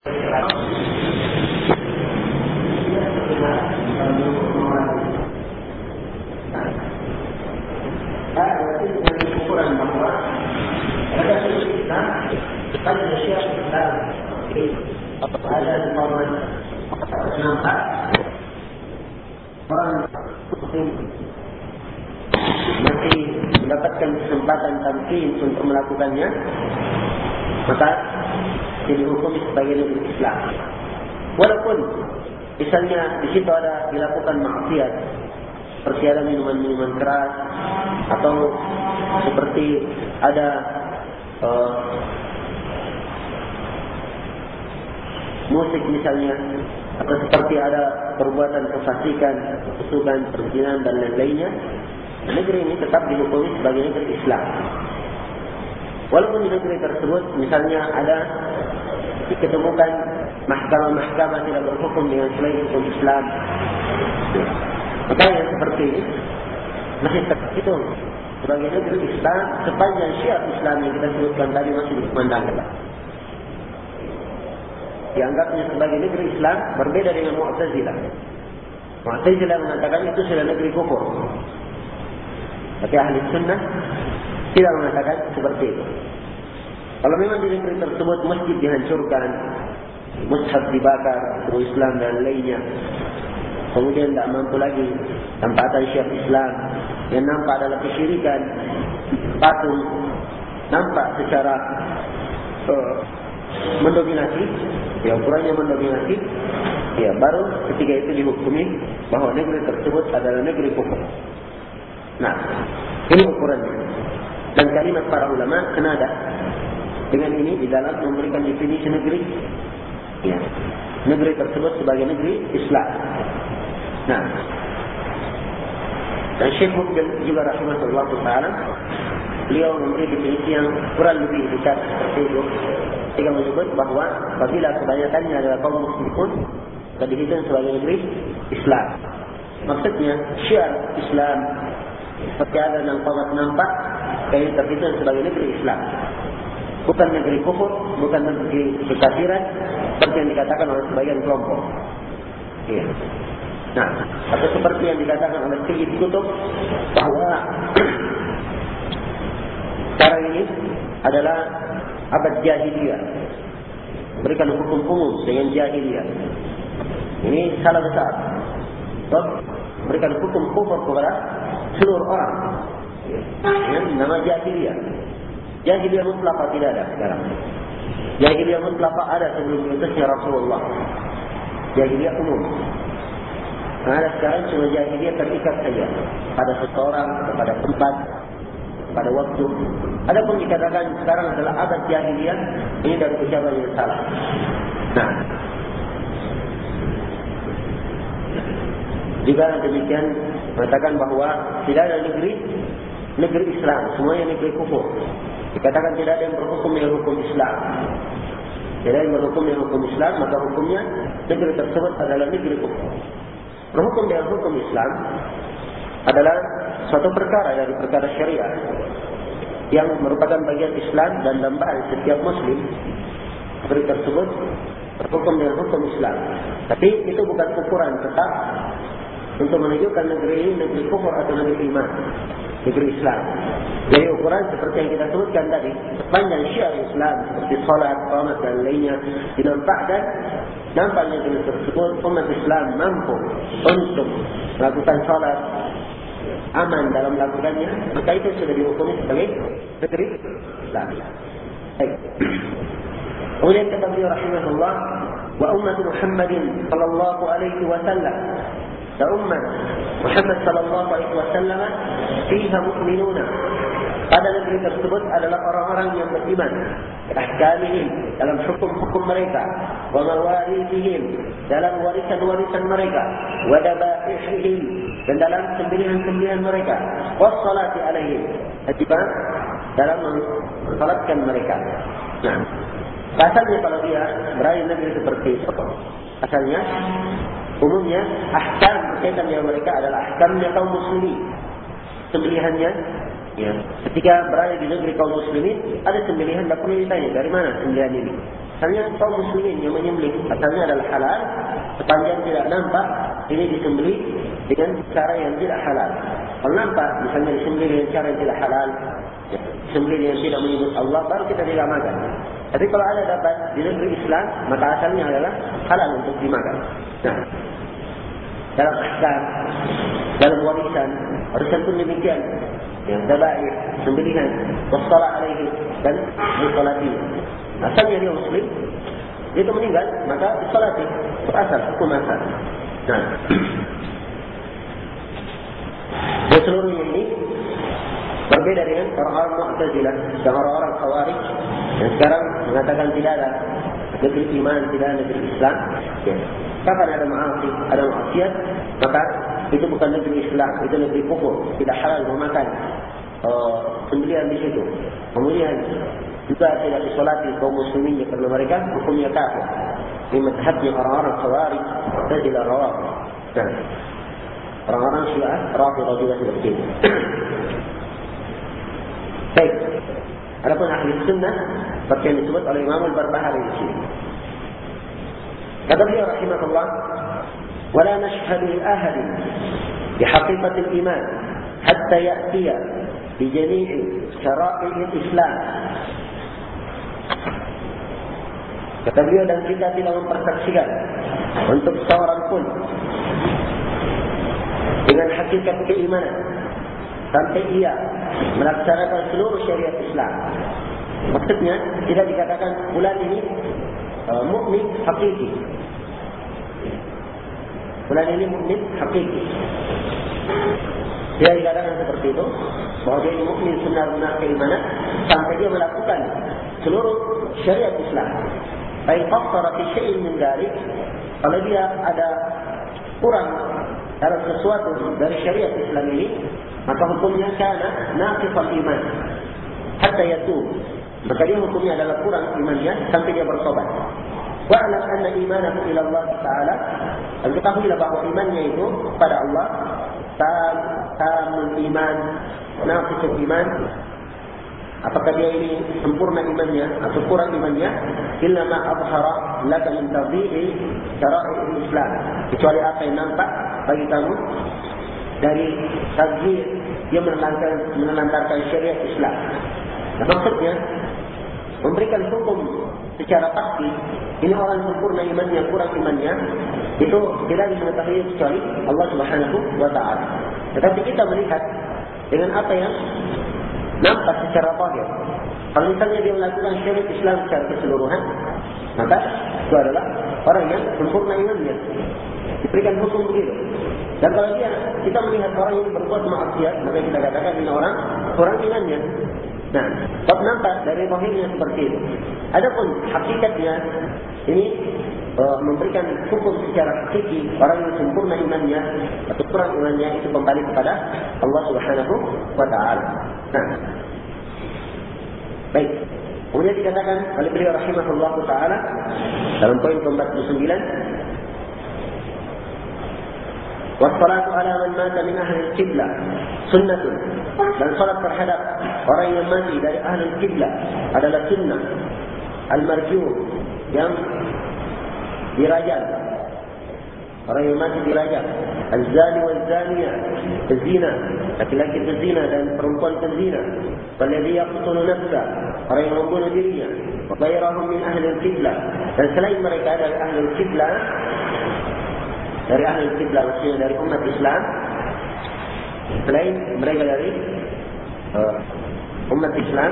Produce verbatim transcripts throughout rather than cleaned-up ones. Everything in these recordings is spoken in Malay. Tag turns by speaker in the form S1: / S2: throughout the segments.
S1: orang masih mendapatkan kesempatan tamkin untuk melakukannya, maka jadi hukum sebagai negeri Islam. Walaupun misalnya di situ ada dilakukan maksiat, seperti ada minuman-minuman keras, atau seperti ada uh, musik misalnya, atau seperti ada perbuatan kefasikan, kesukaan, perzinahan dan lain-lainnya, negeri ini tetap dihukumi sebagai negeri Islam. Walaupun di negeri tersebut misalnya ada diketemukan mahkamah-mahkamah tidak berhukum dengan selain hukum Islam, maka yang seperti ini masih tetap itu sebagai negeri Islam sepanjang syiar Islam yang kita sebutkan tadi masih dikumandangkan. Dianggapnya sebagai negeri Islam, berbeda dengan Mu'tazilah. Mu'tazilah mengatakan itu sudah negeri kufur. Tapi ahli sunnah tidak mengatakan seperti itu. Kalau memang di negeri tersebut masjid dihancurkan, mushaf dibakar, guru Islam dan lainnya, kemudian tidak mampu lagi tempatan syiar Islam, yang nampak adalah kesyirikan, patung, nampak secara uh, mendominasi, ya ukurannya mendominasi, ya baru ketika itu dihukumi bahawa negeri tersebut adalah negeri kufur. Nah, ini ukurannya. Dan kalimat para ulama senada dengan ini di dalam memberikan definisi negeri, ya, negeri tersebut sebagai negeri Islam. Nah, dan Syekh Mukbil juga rahimahullah taala, beliau memberi definisi yang kurang lebih dekat seperti itu. Dia menyebut bahawa apabila kebanyakannya adalah kaum muslimun, dan dihitung sebagai negeri Islam. Maksudnya syiar Islam seperti ada nampak-nampak kaya terhitung sebagai negeri Islam, bukan negeri kufur, bukan negeri kekafiran seperti yang dikatakan oleh sebagian kelompok. Ya. Nah, atau seperti yang dikatakan oleh Sayyid Qutb bahawa sekarang ini adalah abad jahiliyah, berikan hukum umum dengan jahiliyah. Ini salah besar. Sebab berikan hukum kufur kepada seluruh orang. Ya, nama jahiliyah. Jahiliyah mutlaqah tidak ada sekarang. Jahiliyah mutlaqah ada sebelum diutusnya Rasulullah. Jahiliyah umum. Nah, ada sekarang cuma jahiliyah terikat saja pada seseorang, pada tempat, pada waktu. Adapun dikatakan sekarang adalah abad jahiliyah, ini dari ucapan yang salah. Nah, juga demikian mengatakan bahawa tidak ada negeri negeri Islam, semuanya negeri kufur. Dikatakan tidak ada yang berhukum dengan hukum Islam. Tidak ada yang berhukum dengan hukum Islam, maka hukumnya negeri tersebut adalah negeri kufur. Berhukum dengan hukum Islam adalah suatu perkara dari perkara syariat yang merupakan bagian Islam dan dambaan setiap Muslim. Negeri tersebut berhukum dengan hukum Islam. Tapi itu bukan ukuran tetap untuk menunjukkan negeri ini negeri kufur atau negeri iman, negeri Islam. Jadi ukuran seperti yang kita sebutkan tadi, sepanjang syiar Islam seperti salat, qamat dan lainnya dinampakkan, nampaknya negeri tersebut umat Islam mampu untuk melakukan salat, aman dalam melakukannya, maka itu sudah dihukumi sebagai negeri Islam. Baik. Kemudian kata beliau rahimahullah, wa ummatu Muhammadin sallallahu alaihi wasallam, dan umat Muhammad sallallahu alaihi wasallam fiha mu'minuna, pada negeri tersebut adalah orang-orang yang beriman, ahkamihim, dalam hukum-hukum mereka, wa mawarithihim, dalam warisan-warisan mereka, wa dabaihihim, dan dalam sembelihan-sembelihan mereka, wa salati alaihim, dan dalam mensalatkan mereka. Nah, asalnya kalau dia berada di negeri seperti itu, asalnya umumnya ahkam berkaitan dengan mereka adalah ahkamnya kaum muslimin. Sembelihannya, ya, ketika berada di negeri kaum muslimin, ada sembelihan, tidak perlu ditanya dari mana sembelihan ini. Asalnya kaum muslimin yang menyembelih asalnya adalah halal, sepanjang tidak nampak ini disembelih dengan cara yang tidak halal. Kalau nampak misalnya disembelih dengan cara yang tidak halal, ya, disembelih yang tidak menyebut Allah, baru kita tidak makan. Tapi kalau ada dapat di negeri Islam, maka asalnya adalah halal untuk dimakan. Nah, dalam ahkam, dalam warisan, warisan pun demikian. Yang dabaih, sembelihan, wassalah alaihi dan disolati. Asalnya dia muslim, dia itu meninggal, maka disolati. Asal, hukum asal. Nah, dan seluruhnya ini berbeda dengan orang-orang Mu'tazilah dan orang-orang Khawarij yang sekarang mengatakan tidak ada negeri iman, tidak ada negeri Islam. Ya. Kapan ada ma'asi, ada maksiat, maka itu bukan negeri Islam, itu negeri kufur. Tidak halal memakan uh, sembelihan di situ. Kemudian juga tidak disolati kaum muslimin karena mereka hukumnya kafir. Ini mazhabnya orang-orang Khawarij, Mu'tazilah, Rawafidh. Nah, orang-orang Syiah, Rafidhah juga seperti itu. Baik. Adapun ahli sunnah seperti yang disebut oleh Imam Al-Barbahari di sini. Kata beliau rahimahullah, "Wala nashhadu li ahadin bi haqiqatil iman hatta ya'tiya bi jami'i syara'i al-Islam." Kata beliau, dan kita tidak mempersaksikan untuk seorang pun dengan hakikat keimanan sampai ia melaksanakan seluruh syariat Islam. Maksudnya tidak dikatakan fulan ini uh, mukmin hakiki. Fulan ini mukmin hakiki. Dia dikatakan seperti itu, bahwa dia mukmin benar-benar keimanan sampai dia melakukan seluruh syariat Islam. Baik qassara fi syai'in min dzalik, kalau dia ada kurang dalam sesuatu dari syariat Islam ini, maka hukumnya kana naqisal iman hatta yatub. Maka dia hukumnya adalah kurang imannya sampai dia bertobat. Wa'lam anna imanahu ila Allah Ta'ala, dan ketahuilah bahwa imannya itu pada Allah tam tamul iman, naqisul iman. Apakah dia ini sempurna imannya atau kurang imannya? Illa ma adhara laka min tadhi'i syara'i Islam, kecuali apa yang nampak bagi kamu dari tadhir, dia menelantarkan, menelantarkan syariat Islam. Nah, maksudnya memberikan hukum secara pasti, ini orang sempurna imannya, kurang imannya, itu tidak diketahui kecuali Allah Subhanahu wa Ta'ala. Tetapi kita melihat dengan apa yang nampak secara zahir. Kalau misalnya dia melakukan syariat Islam secara keseluruhan, maka itu adalah orang yang sempurna imannya, diberikan hukum begitu. Dan kalau dia, kita melihat orang yang berbuat maksiat, maka kita katakan ini orang kurang imannya. Nah, sebab nampak dari zahirnya seperti itu. Adapun hakikatnya ini uh, memberikan hukum secara hakiki, orang yang sempurna imannya atau kurang imannya itu kembali kepada Allah Subhanahu wa Ta'ala. Nah, baik. Kemudian dikatakan oleh beliau rahimahullah Ta'ala dalam poin ke empat puluh sembilan, wassalatu ala man mata min ahli al-qiblah sunnatun, dan salat terhadap orang yang mati dari ahli al-qiblah adalah sunnah. Al-marjuh, yang dirajam, orang yang mati dirajam. Al-zani wal-zaniyah, berzina, laki-laki berzina dan perempuan berzina. Walladhi yaqtulu nafsa, orang yang membunuh dirinya. Wa ghairahum min ahli al-qiblah, dan selain mereka dari ahli al-qiblah, dari ahli al-qiblah maksudnya dari umat Islam, selain mereka dari uh, umat Islam,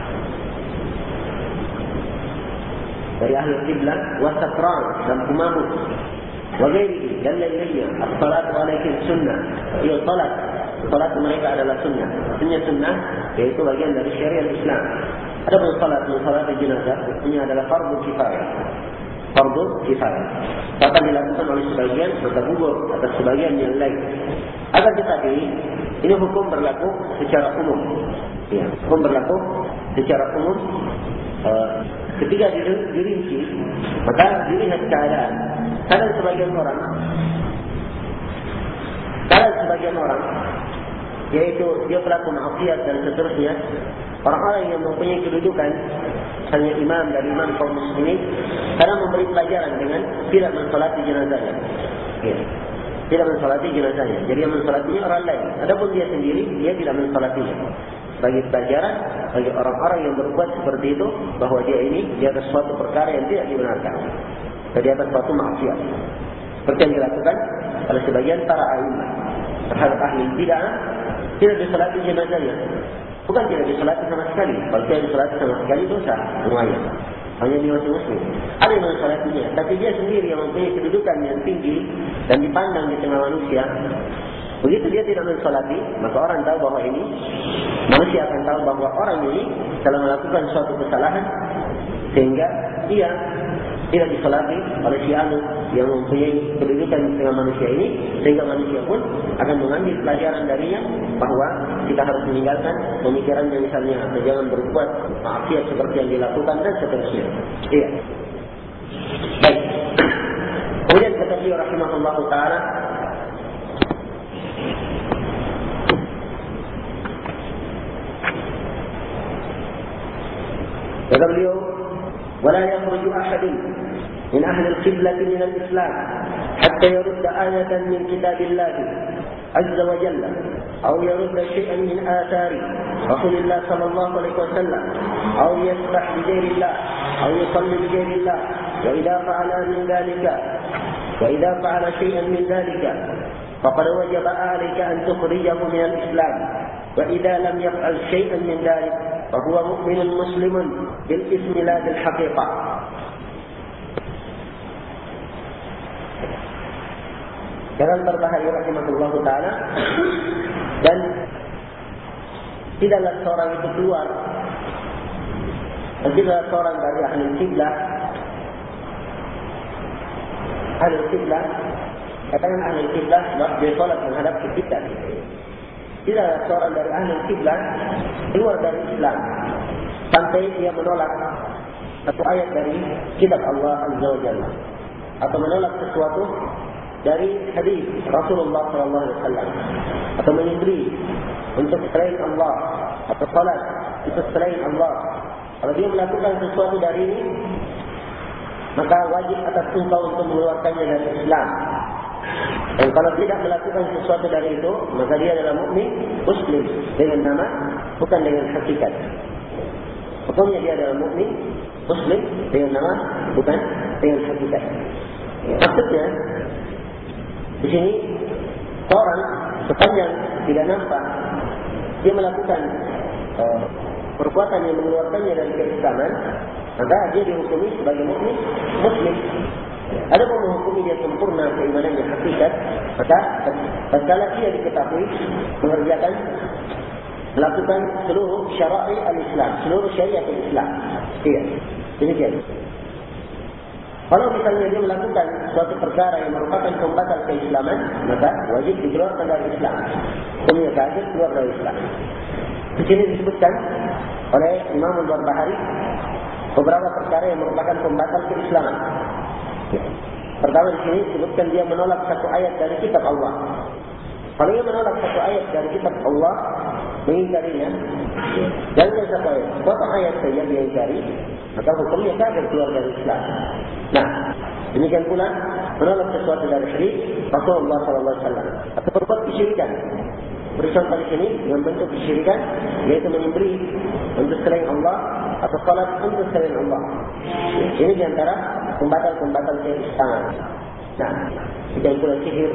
S1: dari ahli al-qiblah, wasakran, dan pemabuk, wagairi, dan lain-lainnya. As-salatu alaihim sunnah, ia salat, salat mereka adalah sunnah. Sunnah sunnah yaitu bagian dari syariat Islam. Adapun salat, salat jenazah, ini adalah fardu kifayah. Fardu kifayah akan dilakukan oleh sebagian, maka gugur atas sebagian yang lain. Akan tetapi ini hukum berlaku secara umum. Ya, hukum berlaku secara umum. Uh, ketika dirinci, maka dilihat keadaan. Kadang sebagian orang, kadang sebagian orang, yaitu dia pelaku maksiat dan seterusnya, orang-orang yang mempunyai kedudukan misalnya imam dari imam kaum muslimin, karena memberi pelajaran dengan tidak mensolati jenazahnya. Ya. Tidak mensolati jenazahnya. Jadi yang mensolatinya orang lain. Adapun dia sendiri, dia tidak mensolatinya. Bagi pelajaran, bagi orang-orang yang berbuat seperti itu, bahawa dia ini di atas suatu perkara yang tidak dibenarkan, di atas suatu maksiat. Seperti yang dilakukan oleh sebagian para a'imah terhadap ahli bid'ah, tidak disolati jenazahnya. Bukan tidak disolati sama sekali. Kalau tidak disolati sama sekali, dosa semuanya. Hanya dia masih muslim. Ada yang mensolatinya, tapi dia sendiri yang mempunyai kedudukan yang tinggi dan dipandang di tengah manusia. Begitu dia tidak mensolati, maka orang tahu bahawa ini, manusia akan tahu bahawa orang ini telah melakukan suatu kesalahan, sehingga dia tidak disolati oleh si anu yang mempunyai kedudukan di tengah manusia ini, sehingga manusia pun akan mengambil pelajaran darinya bahawa kita harus meninggalkan pemikirannya misalnya, atau jangan berbuat maksiat seperti yang dilakukan dan seterusnya. Iya. Baik. Kemudian kata beliau rahimahullah taala, kata beliau, ولا يخرج أحد من أهل القبلة من الإسلام حتى يرد آية من كتاب الله عز وجل أو يرد شيئا من آثار رسول الله صلى الله عليه وسلم أو يسبح بغير الله أو يصلي بغير الله وإذا فعل من ذلك وإذا فعل شيئا من ذلك فقد وجب عليك أن تخرجه من الإسلام وإذا لم يفعل شيئا من ذلك فهو مؤمن مسلم بالاسم لا بالحقيقة. Jangan berbahaya rahimahullah ta'ala. Dan tidaklah seorang itu keluar, dan tidaklah seorang dari ahli kiblah, ahli kiblah, katakan ahli kiblah sebab dia solat menghadap ke kiblat. Tidaklah seorang dari ahli kiblah keluar dari Islam sampai dia menolak satu ayat dari kitab Allah Azza wa Jalla, atau menolak sesuatu dari hadis Rasulullah sallallahu alaihi wasallam, atau menyembelih untuk selain Allah, atau salat untuk selain Allah. Kalau dia melakukan sesuatu dari ini, maka wajib atas engkau untuk mengeluarkannya dari Islam. Dan kalau tidak melakukan sesuatu dari itu, maka dia adalah mukmin muslim dengan nama, bukan dengan hakikat. Hukumnya dia adalah mukmin muslim dengan nama, bukan dengan hakikat. Maksudnya di sini orang sepanjang tidak nampak dia melakukan uh, perbuatan yang mengeluarkannya dari keislaman, maka dia dihukumi sebagai mukmin muslim. Ada pun menghukumi dia sempurna keimanan yang hakikat, maka tatkala dia diketahui mengerjakan, melakukan seluruh syara'i al-Islam, seluruh syariat al-Islam. Iya, demikian. Kalau misalnya dia melakukan suatu perkara yang merupakan pembatal keislaman, maka wajib dikeluarkan dari Islam. Hukumnya kafir, keluar dari Islam. Di sini disebutkan oleh Imam Al-Barbahari beberapa perkara yang merupakan pembatal keislaman. Pertama di sini disebutkan dia menolak satu ayat dari kitab Allah. Kalau dia menolak satu ayat dari kitab Allah, mengingkarinya, jangan satu ayat, satu ayat saja dia ingkari, maka hukumnya kafir, keluar dari Islam. Nah, demikian pula menolak sesuatu dari syirik Rasulullah sallallahu alaihi wasallam, atau berbuat kesyirikan. Beri contoh di sini yang bentuk kesyirikan, yaitu menyembelih untuk selain Allah atau salat untuk selain Allah. Ini di antara pembatal-pembatal keislaman. Nah, demikian pula sihir.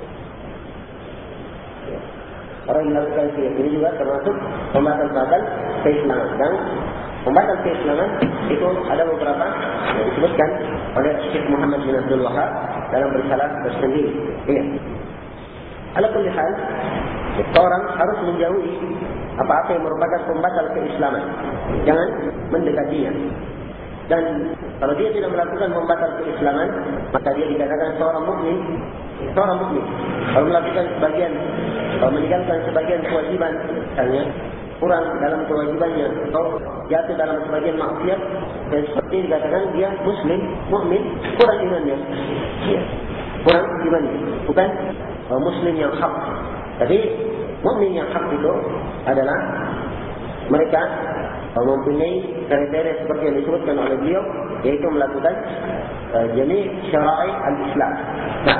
S1: Orang yang melakukan sihir ini juga termasuk pembatal-pembatal keislaman. Dan pembatal keislaman itu ada beberapa yang disebutkan oleh Syekh Muhammad bin Abdul Wahab dalam risalah tersendiri. Ini. Ala kulli hal, seorang harus menjauhi apa-apa yang merupakan pembatal keislaman. Jangan mendekatinya. Dan kalau dia tidak melakukan pembatal keislaman, maka dia dikatakan seorang mukmin, seorang mukmin. Kalau melakukan sebagian, kalau meninggalkan sebagian kewajiban, misalnya kurang dalam kewajibannya atau jatuh dalam sebagian maksiat, dan seperti dikatakan dia muslim, mukmin, kurang imannya. Ya. Kurang imannya, bukan uh, muslim yang hak. Tapi mukmin yang hak itu adalah mereka mempunyai kriteria seperti yang disebutkan oleh beliau, yaitu melakukan uh, jenis syara'i al-Islam. Nah,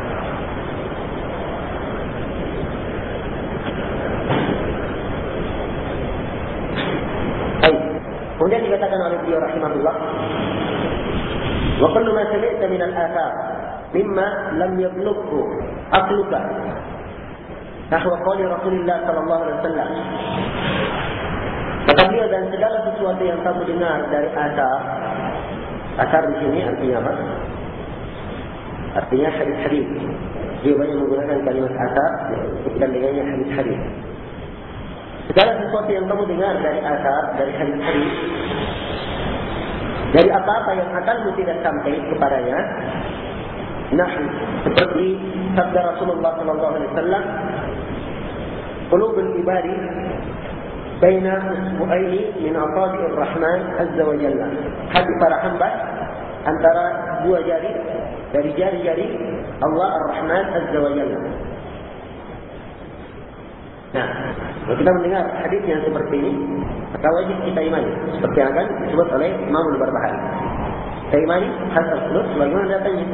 S1: baik. Kemudian dikatakan oleh beliau rahimahullah, wa kullu ma sami'ta min al-athar mimma lam yablughu aqluka nahwa qawli Rasulullah sallallahu alaihi wasallam. Kata beliau, dan segala sesuatu yang kamu dengar dari asar, asar di sini artinya apa? Artinya hadis-hadis. Dia banyak menggunakan kalimat asar dan dengannya hadis-hadis. Segala sesuatu yang kamu dengar dari asar, dari hadis-hadis, dari apa-apa yang akalmu tidak sampai kepadanya, nah, seperti sabda Rasulullah sallallahu alaihi wasallam, qulubul ibadi baina usbu'aini min asabi'ir rahman azza wa jalla. Hati para hamba antara dua jari dari jari-jari Allah ar-Rahman azza wa jalla. Nah, kalau kita mendengar hadis yang seperti ini, maka wajib kita imani seperti yang akan disebut oleh Imam Al-Barbahari. Kita imani hasal sulus sebagaimana datanya,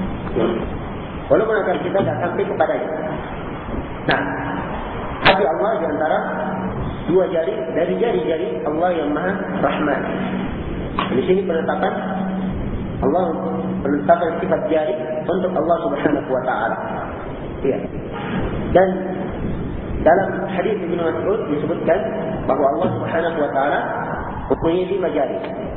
S1: walaupun akan kita tidak sampai kepadanya. Nah, hati Allah di antara dua jari dari jari-jari Allah yang Maha Rahman. Di sini penetapan Allah, penetapan sifat jari untuk Allah Subhanahu wa taala. Ya. Dan dalam hadis Ibnu Mas'ud disebutkan bahwa Allah Subhanahu wa taala mempunyai lima jari.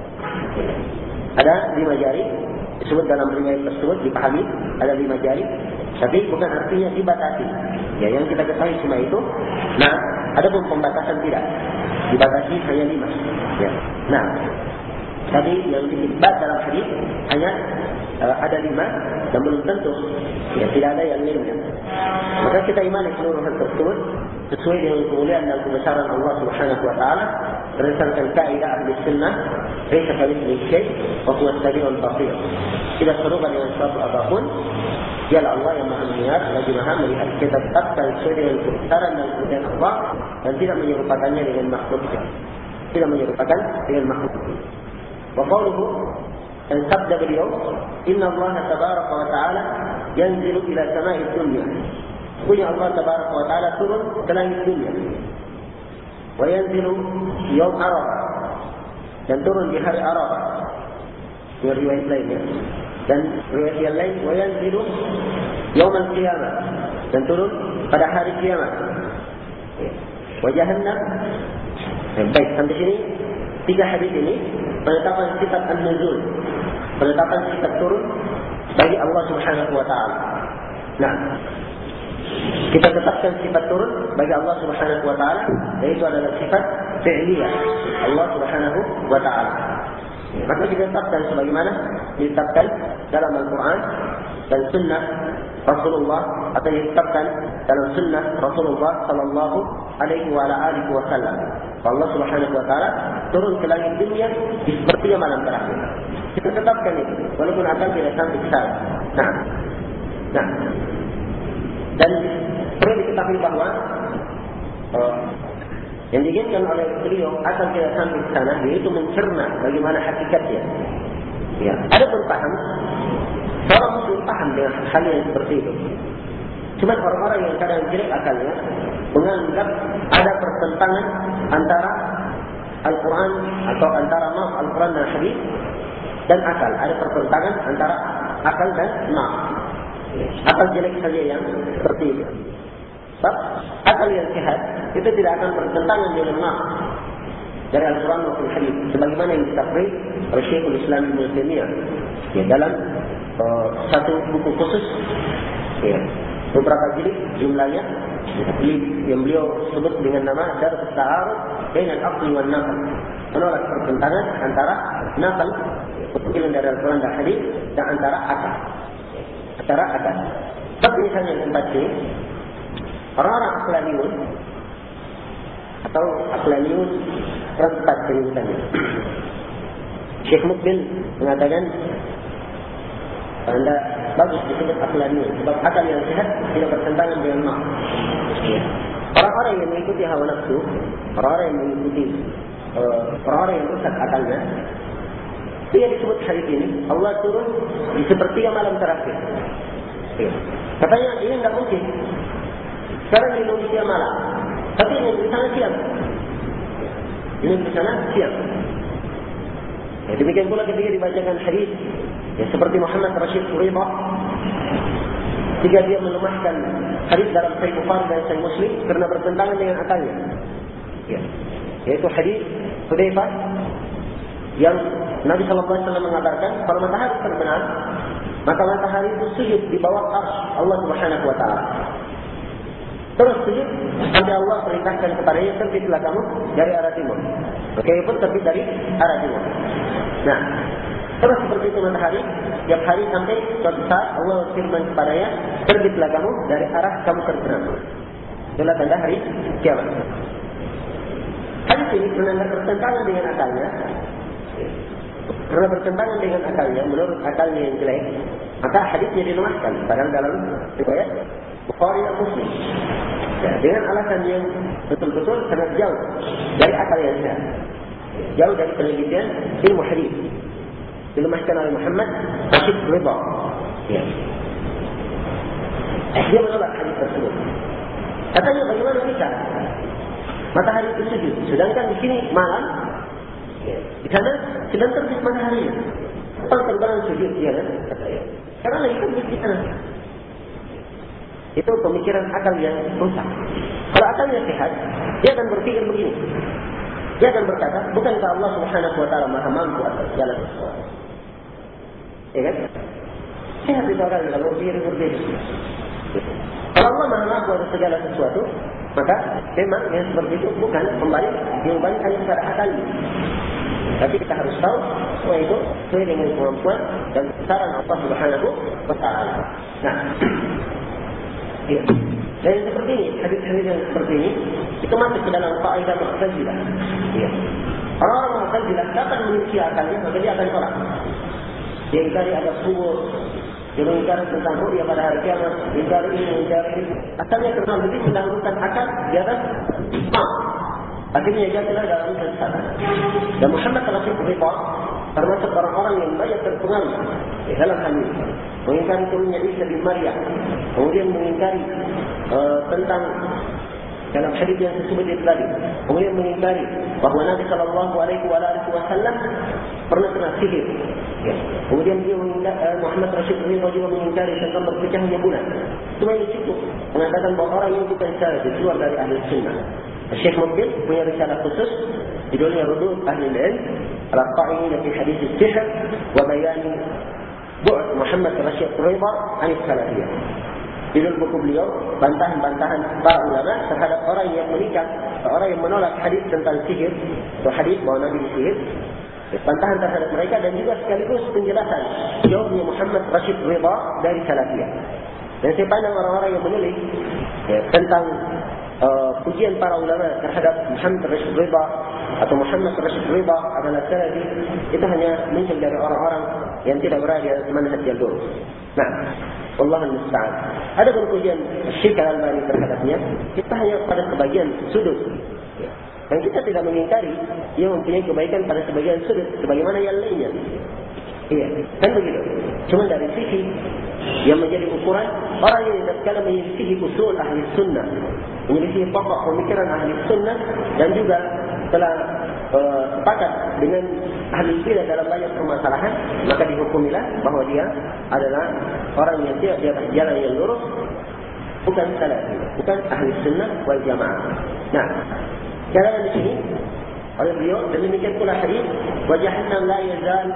S1: Ada lima jari, disebut dalam riwayat tersebut, dipahami ada lima jari, tapi bukan artinya dibatasi. Ya, yang kita ketahui cuma itu. Nah, ada pun pembatasan tidak, dibatasi hanya lima. Ya. Nah, tadi yang disebut dalam hadis hanya uh, ada lima dan belum tentu, ya, tidak ada yang lainnya. Maka kita imani seluruh hal tersebut sesuai dengan kemuliaan dan kebesaran Allah Subhanahu wa taala berdasarkan kaidah ahli sunnah, laisa kamitslihi syai' wa huwa as-sami'ul basir. Tidak serupa dengan sesuatu apapun, dialah Allah yang Maha mendengar lagi Maha melihat. Kita tetapkan sesuai dengan kebesaran dan kemuliaan Allah dan tidak menyerupakannya dengan makhluknya. Tidak menyerupakan dengan makhluknya. Wa qawluhu, dan sabda beliau, inna Allah tabaraka wa ta'ala yanzilu ila sama'id dunya. Punya Allah tabaraka wa ta'ala turun ke langit dunia. Wa yanzilu yawm Arafah, dan turun di hari Arafah. Ini riwayat lainnya. Dan riwayat yang lain, wa yanzilu yawm al-qiyamah, dan turun pada hari kiamat. Wa jahannam. Baik, sampai sini tiga hadis ini penetapan sifat an-nuzul, penetapan sifat turun bagi Allah Subhanahu wa taala. Nah, kita tetapkan sifat turun bagi Allah Subhanahu wa taala, yaitu adalah sifat fi'liyah Allah Subhanahu wa taala. Maka kita tetapkan sebagaimana ditetapkan dalam Al-Quran dan Sunnah Rasulullah, atau ditetapkan dalam Sunnah Rasulullah Sallallahu Alaihi Wasallam. Allah Subhanahu Wa Taala turun ke langit dunia seperti malam terakhir. Kita tetapkan itu, walaupun akan tidak sampai ke sana. Nah, nah, dan perlu diketahui bahawa uh, yang diinginkan oleh beliau asal tidak sampai ke sana, yaitu mencerna bagaimana hakikatnya. Ya, ada pun paham, seorang muslim paham dengan hal yang seperti itu. Cuma orang-orang yang kadang jelek akalnya menganggap ada pertentangan antara Al-Quran atau antara maaf Al-Quran dan hadis dan akal. Ada pertentangan antara akal dan maaf. Akal jelek saja yang seperti itu. Sebab akal yang sehat itu tidak akan bertentangan dengan maaf dari Al-Quran maupun hadis, sebagaimana yang ditakrir oleh Syekhul Islam Ibnu Taimiyah ya, dalam uh, satu buku khusus, ya, beberapa jilid jumlahnya, yang beliau sebut dengan nama Darus Ta'arud Bainal Aqli wan Naql, menolak pertentangan antara naql, penukilan dari Al-Quran dan hadis, dan antara akal, antara akal. Tapi misalnya yang tempat ini, orang-orang akhlaniun atau akhlaniun tempat penyebutannya. Syekh Mukbil mengatakan anda bagus disebut akhlaniun, sebab akal yang sehat tidak bertentangan dengan maaf. Orang-orang yang mengikuti hawa nafsu, orang-orang yang mengikuti uh, orang-orang yang rusak akalnya. Dia disebut hadis ini Allah turun di sepertiga malam terakhir. Ya. Katanya ini tidak mungkin. Sekarang di Indonesia malam, tapi ini di sana siang. Ini di sana siang. Ya, demikian pula ketika dibacakan hadis, ya, seperti Muhammad Rashid Ridha, jika dia melemahkan hadis dalam Sahih Bukhari dan Sahih Muslim karena bertentangan dengan akalnya. Ya. Yaitu hadis Hudzaifah yang Nabi sallallahu alaihi wasallam mengatakan, kalau matahari terbenam, maka matahari itu sujud di bawah arsy Allah Subhanahu wa taala. Terus sujud sampai Allah perintahkan kepadanya, terbitlah kamu dari arah timur. Maka ia pun terbit dari arah timur. Nah, terus seperti itu matahari, tiap hari sampai suatu saat Allah firman kepadanya, terbitlah kamu dari arah kamu terbenam. Itulah tanda hari kiamat. Hadis ini karena bertentangan dengan akalnya, karena bertentangan dengan akalnya, menurut akalnya yang jelek, maka hadisnya dilemahkan. Padahal dalam riwayat Bukhari dan Muslim, ya, dengan alasan yang betul-betul sangat jauh dari akal yang sehat, jauh dari penelitian ilmu hadis, dilemahkan oleh Muhammad Rashid Ridha. Ya. Dia menolak hadis tersebut. Katanya bagaimana bisa matahari itu sujud, sedangkan di sini malam, ya, di sana sedang terbit matahari. Kalau terbenam sujud dia kan, katanya. Karena lagi terbit di sana. Itu pemikiran akal yang rusak. Kalau akalnya sehat, dia akan berpikir begini. Dia akan berkata, bukankah Allah Subhanahu wa taala Maha mampu atas segala sesuatu? Ya kan? Sehat itu akan kalau berpikir berbeda. Kalau Allah Maha mampu atas segala sesuatu, maka memang yang seperti itu bukan kembali diubahkan kepada akalnya. Tapi kita harus tahu bahwa itu sesuai dengan kemampuan dan kebesaran Allah Subhanahu wa taala. Nah, ya. Dan yang seperti ini, hadis-hadis yang seperti ini, itu masuk ke dalam kaidah Mu'tazilah. Ya. Orang-orang Mu'tazilah akan memiliki akalnya, maka dia akan tolak. Dia ingkari ada kubur, dia mengingkari tentang ru'ya pada hari kiamat, ingkari ini, ingkari ini. Asalnya karena lebih mendahulukan akal di atas iman. Akhirnya jatuhlah dalam kesesatan. Dan Muhammad Rashid Ridha termasuk orang-orang yang banyak terpengaruh di dalam hal ini. Mengingkari turunnya Isa bin Maryam, kemudian mengingkari uh, tentang dalam hadis yang disebut itu tadi, kemudian mengingkari bahawa Nabi Sallallahu Alaihi Wasallam pernah kena sihir. Ya. Kemudian dia mengingkari, uh, Muhammad Rashid Ridha juga mengingkari tentang berpecahnya bulan. Cuma ini cukup mengatakan bahawa orang yang bukan syar'i keluar dari ahli sunnah. Syekh Mubin punya risalah khusus judulnya Rudud Ahli Al-Ilm ala Qa'imina fi Hadis Al-Sihr wa Bayan Bu'd Muhammad Rashid Ridha an Salafiyah. Judul buku beliau bantahan-bantahan para ulama terhadap orang yang menikah, orang yang menolak hadis tentang sihir atau hadis bahawa Nabi disihir. Bantahan terhadap mereka dan juga sekaligus penjelasan jawabnya Muhammad Rashid Ridha dari Salafiyah. Dan saya pandang orang-orang yang menulis ya, tentang Uh, pujian para ulama terhadap Muhammad Rashid Ridha atau Muhammad Rashid Ridha adalah salafi, itu hanya muncul dari orang-orang yang tidak berada di manhaj yang lurus. Nah, Allahul musta'an. Ada pujian Syekh Al-Albani terhadapnya, kita hanya pada sebagian sudut. Dan kita tidak mengingkari ia mempunyai kebaikan pada sebagian sudut, sebagaimana yang lainnya. Iya, kan begitu. Cuma dari sisi yang menjadi ukuran orang yang tatkala menyelisihi usul ahli sunnah, menyelisihi pokok pemikiran ahli sunnah dan juga telah uh, sepakat dengan ahli bidah dalam banyak permasalahan, maka dihukumilah bahawa dia adalah orang yang tidak di atas jalan yang lurus, bukan salafi, bukan ahli sunnah wal jamaah. Nah, jalan di sini oleh beliau dan demikian pula hadis wa jahannam la yazal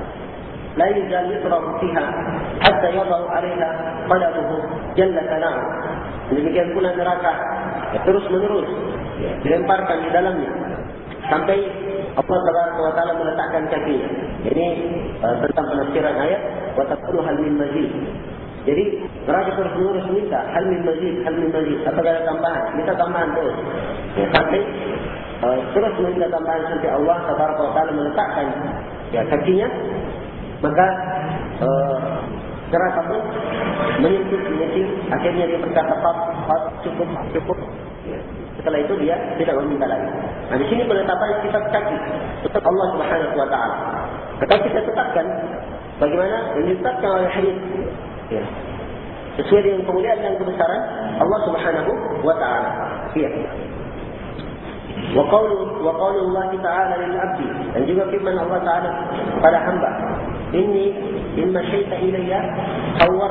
S1: لا يزال يضرب فيها حتى يضع عليها قلبه جل ثناؤه. Demikian pula neraka terus menerus dilemparkan di dalamnya sampai Allah Subhanahu wa taala meletakkan kakinya. Ini uh, tentang penafsiran ayat wa taqulu hal min mazid. Jadi neraka terus menerus minta hal min mazid, hal min mazid. Apakah ada tambahan? Minta tambahan terus. Ya, sampai uh, terus minta tambahan sampai Allah Subhanahu wa taala meletakkan ya kakinya. Maka uh, neraka pun menyentuh menyentuh, akhirnya dia berkata, "Pak, cukup, cukup." setelah itu dia tidak meminta lagi. Nah, di sini penetapan sifat kaki untuk Allah Subhanahu wa taala. Maka kita tetapkan bagaimana yang ditetapkan oleh hadis. Ya. Sesuai dengan kemuliaan dan kebesaran Allah Subhanahu wa taala. Ya. Wa qawlu wa qawlu Allah Ta'ala lil 'abdi, dan juga firman Allah Ta'ala kepada hamba, inni imma syaita ilayya hawar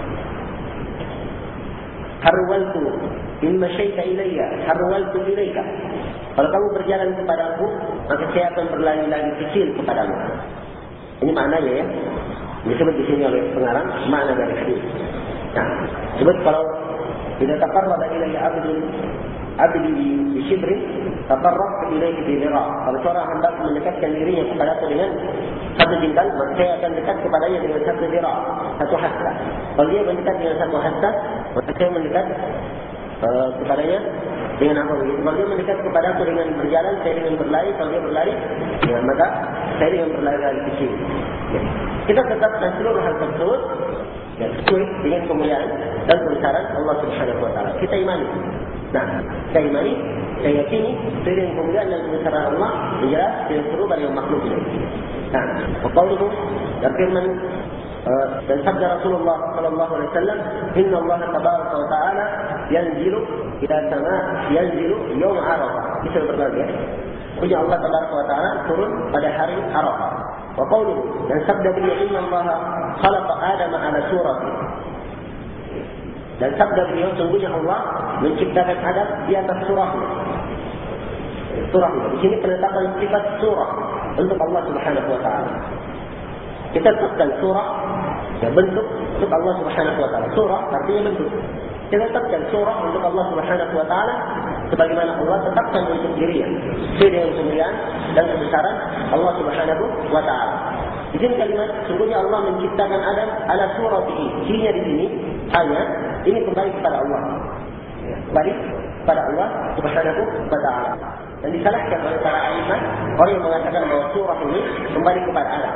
S1: harwaltu imma syaita ilayya harwaltu ilayka. Kalau kamu berjalan kepada aku, maka saya akan berlari-lari kecil kepadamu. Ini maknanya ya. Disebut di sini oleh pengarang makna dari hadis. Nah, sebut kalau tidak taqarraba ilayya 'abdun abdi bi shibri taqarrab ilayhi bi dhira. Kalau seorang hamba mendekatkan dirinya kepada aku dengan satu jengkal, maka saya akan dekat kepadanya dengan satu dhira, satu hasta. Kalau dia mendekat dengan satu hasta, maka saya mendekat uh, kepadanya dengan apa begitu. Kalau dia mendekat kepada aku dengan berjalan, saya dengan berlari. Kalau dia berlari, ya, maka saya dengan berlari-lari kecil. Ya. Kita tetapkan seluruh hal tersebut ya, sesuai dengan kemuliaan dan kebesaran Allah Subhanahu wa taala. Kita imani. Nah, kita imani, kita yakini sesuai dengan kemuliaan dan kebesaran Allah, jelas tidak serupa dengan makhluk ini. Nah, qauluhu dan firman uh, dan sabda Rasulullah sallallahu alaihi wasallam, inna Allah tabaraka wa taala yanzilu ila sama yanzilu yaum Arafah. Bisa berbagi ya. Punya Allah tabaraka wa taala turun pada hari Arafah. Wa qauluhu dan sabda beliau, inna Allah khalaqa Adam ala surati. Dan sabda beliau, sungguhnya Allah menciptakan Adam di atas surahnya. Surahnya. Di sini penetapan sifat surah untuk Allah Subhanahu wa taala. Kita tetapkan surah ya, bentuk untuk Allah Subhanahu wa taala. Surah artinya bentuk. Kita tetapkan surah untuk Allah Subhanahu wa taala sebagaimana Allah tetapkan untuk dirinya. Sesuai dengan kemuliaan dan kebesaran Allah Subhanahu wa taala. Di sini kalimat sungguhnya Allah menciptakan Adam ala suratihi. Cirinya di sini hanya ini kembali kepada Allah. Kembali kepada Allah Subhanahu wa taala. Dan disalahkan oleh para ulama orang yang mengatakan bahwa surah ini kembali kepada Adam.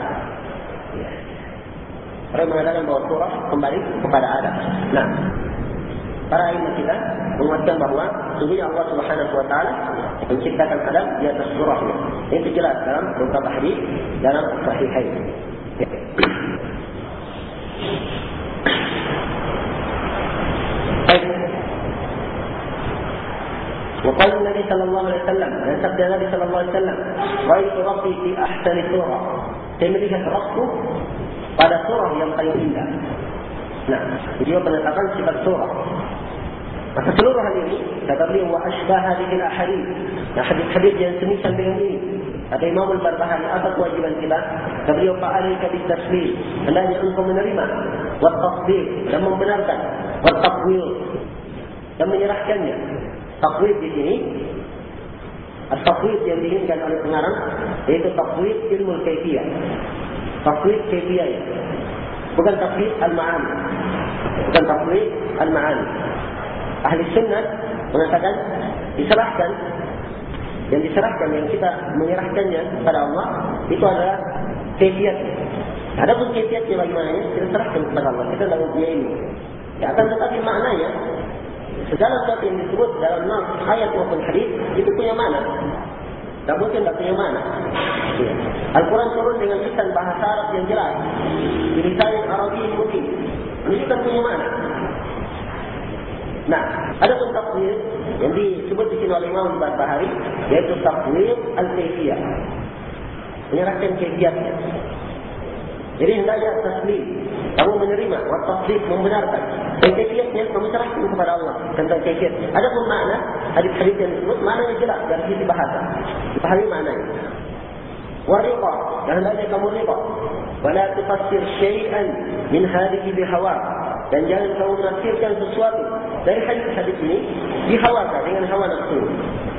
S1: Orang yang mengatakan bahwa surah kembali kepada Adam. Nah, para ulama kita menguatkan bahawa sungguhnya Allah Subhanahu wa taala menciptakan Adam di atas surahnya. Ini jelas dalam beberapa hadis dalam sahihain. وقال النبي صلى الله عليه وسلم dan sabda Nabi sallallahu alaihi wasallam, "Ra'aitu rabbi fi ahsani surah." Saya melihat Rabbku pada surah yang paling indah. Nah, dia penetapan sifat surah. Maka seluruh hal ini kata beliau, wa ashbaha bil ahadits. Nah, hadis-hadis yang semisal dengan ini. Kata Imam Al-Barbahari, apa kewajiban kita? Kata beliau, fa'alaika bit taslim. Hendaknya engkau menerima, wa tasdiq, dan membenarkan, wa taqwil, dan menyerahkannya. Taqwid di sini, at-taqwid yang diinginkan oleh pengarang yaitu taqwid ilmu kaifiyah. Taqwid kaifiyah, bukan taqwid al-ma'ani. Bukan taqwid al-ma'ani. Ahli sunnah mengatakan diserahkan, yang diserahkan yang kita menyerahkannya kepada Allah itu adalah kaifiyatnya. Adapun kaifiyatnya bagaimana, kita serahkan kepada Allah. Kita dalam dunia ini. Ya, akan tetapi maknanya segala sesuatu yang disebut dalam nas, ayat maupun hadis itu punya makna. Tak mungkin tak punya makna. Ya. Al-Quran turun dengan lisan bahasa Arab yang jelas, lisan Arabi mubin. Ini kan punya makna. Nah, ada pun tafsir yang disebut di sini oleh Imam Al-Barbahari yaitu tafsir al-kaifiyah. Menyerahkan kaifiyatnya. Jadi hendaknya taslim, kamu menerima, wa tasdiq, membenarkan. Dan kaifiyatnya kamu serahkan kepada Allah tentang kaifiyatnya. Ada pun makna hadis-hadis yang disebut maknanya jelas dari sisi bahasa. Dipahami maknanya. Wa riqa, dan hendaknya kamu riqa. Wa la tufassir syai'an min hadhihi bihawa. Dan jangan kamu menafsirkan sesuatu dari hadis-hadis ini dihawakan dengan hawa nafsu.